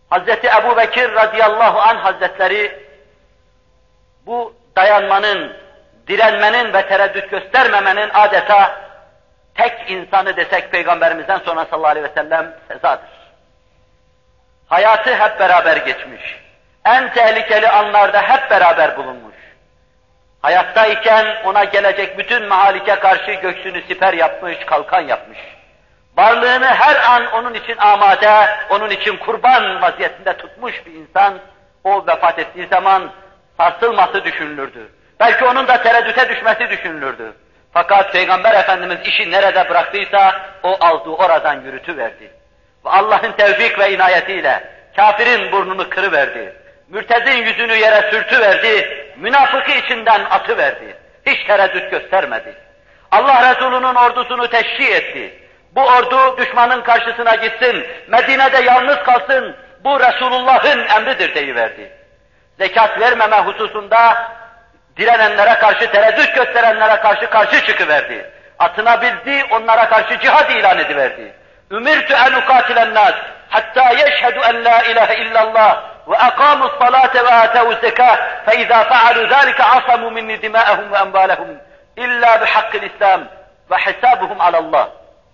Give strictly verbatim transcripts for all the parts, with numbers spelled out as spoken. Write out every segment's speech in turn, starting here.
Hazreti Ebu Bekir radıyallahu anh hazretleri bu dayanmanın, direnmenin ve tereddüt göstermemenin adeta tek insanı desek Peygamberimizden sonra sallallahu aleyhi ve sellem sezadır. Hayatı hep beraber geçmiş. En tehlikeli anlarda hep beraber bulunmuş. Hayattayken ona gelecek bütün mahalike karşı göğsünü siper yapmış, kalkan yapmış. Varlığını her an onun için amade, onun için kurban vaziyetinde tutmuş bir insan, o vefat ettiği zaman sarsılması düşünülürdü. Belki onun da tereddüte düşmesi düşünülürdü. Fakat Peygamber Efendimiz işi nerede bıraktıysa o aldığı oradan yürütüverdi. Ve Allah'ın tevfik ve inayetiyle kafirin burnunu kırıverdi. Mürtedin yüzünü yere sürtüverdi. Münafıkı içinden atıverdi. Hiç tereddüt göstermedi. Allah Resulü'nün ordusunu teşhi etti. Bu ordu düşmanın karşısına gitsin, Medine'de yalnız kalsın, bu Resulullah'ın emridir deyiverdi. Zekat vermeme hususunda direnenlere karşı, tereddüt gösterenlere karşı karşı çıkıverdi. Atına bildi, onlara karşı cihad ilan ediverdi. Ümirtü en ukatilen nas, hatta yeşhedü en la ilahe illallah ve akamus salate ve atevuz zekâh fe izâ fealû zâlike asamû minni dimâehum ve enbâlehum illa bihakkil islam ve hisabuhum alallah.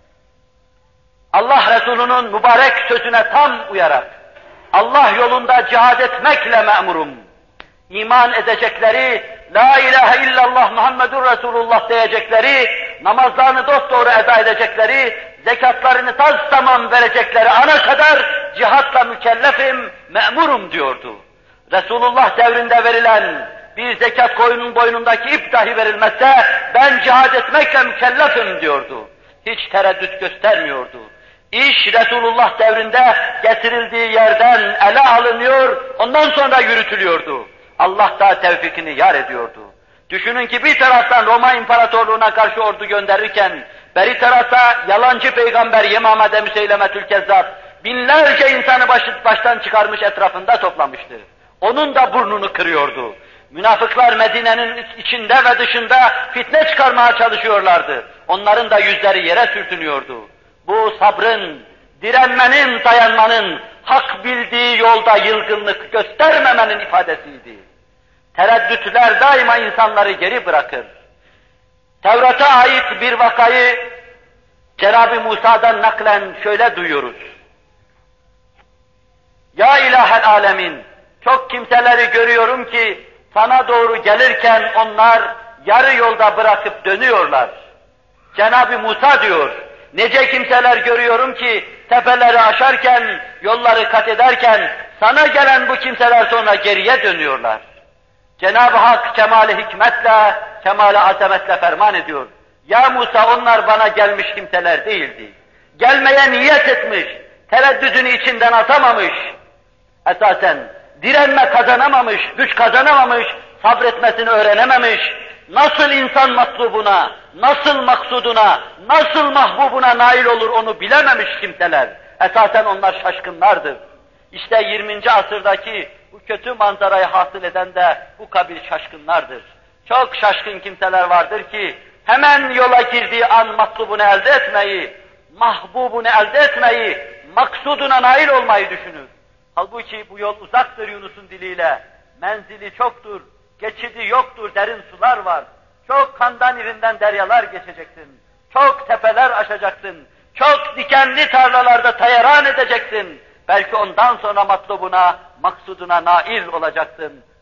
Allah Resulü'nün mübarek sözüne tam uyarak, Allah yolunda cihad etmekle me'murum. İman edecekleri, la ilahe illallah Muhammedur Resulullah diyecekleri, namazlarını dosdoğru eda edecekleri, zekatlarını taz tamam verecekleri ana kadar cihatla mükellefim, me'murum diyordu. Resulullah devrinde verilen bir zekat koyunun boynundaki ip dahi verilmezse ben cihad etmekle mükellefim diyordu. Hiç tereddüt göstermiyordu. İş Resulullah devrinde getirildiği yerden ele alınıyor, ondan sonra yürütülüyordu. Allah da tevfikini yar ediyordu. Düşünün ki bir taraftan Roma İmparatorluğu'na karşı ordu gönderirken, beri tarafta yalancı peygamber Yemame Müseylemetül Kezzab binlerce insanı baş, baştan çıkarmış etrafında toplamıştı. Onun da burnunu kırıyordu. Münafıklar Medine'nin içinde ve dışında fitne çıkarmaya çalışıyorlardı. Onların da yüzleri yere sürtünüyordu. Bu sabrın, direnmenin, dayanmanın, hak bildiği yolda yılgınlık göstermemenin ifadesiydi. Tereddütler daima insanları geri bırakır. Tevrat'a ait bir vakayı Cenab-ı Musa'dan naklen şöyle duyuyoruz. Ya ilahel alemin, çok kimseleri görüyorum ki sana doğru gelirken onlar yarı yolda bırakıp dönüyorlar. Cenab-ı Musa diyor, nece kimseler görüyorum ki tepeleri aşarken, yolları kat ederken sana gelen bu kimseler sonra geriye dönüyorlar. Cenab-ı Hak kemal-i hikmetle, kemal-i azametle ferman ediyor. Ya Musa onlar bana gelmiş kimseler değildi. Gelmeye niyet etmiş, tereddüdünü içinden atamamış. Esasen direnme kazanamamış, güç kazanamamış, sabretmesini öğrenememiş. Nasıl insan matlubuna, nasıl maksuduna, nasıl mahbubuna nail olur onu bilememiş kimseler. Esasen onlar şaşkınlardır. İşte yirminci asırdaki bu kötü manzarayı hasıl eden de bu kabil şaşkınlardır. Çok şaşkın kimseler vardır ki hemen yola girdiği an matlubunu elde etmeyi, mahbubunu elde etmeyi, maksuduna nail olmayı düşünür. Halbuki bu yol uzaktır Yunus'un diliyle, menzili çoktur, geçidi yoktur, derin sular var. Çok kandan irinden deryalar geçeceksin, çok tepeler aşacaksın, çok dikenli tarlalarda tayaran edeceksin. Belki ondan sonra matlubuna, maksuduna nail olacaksın.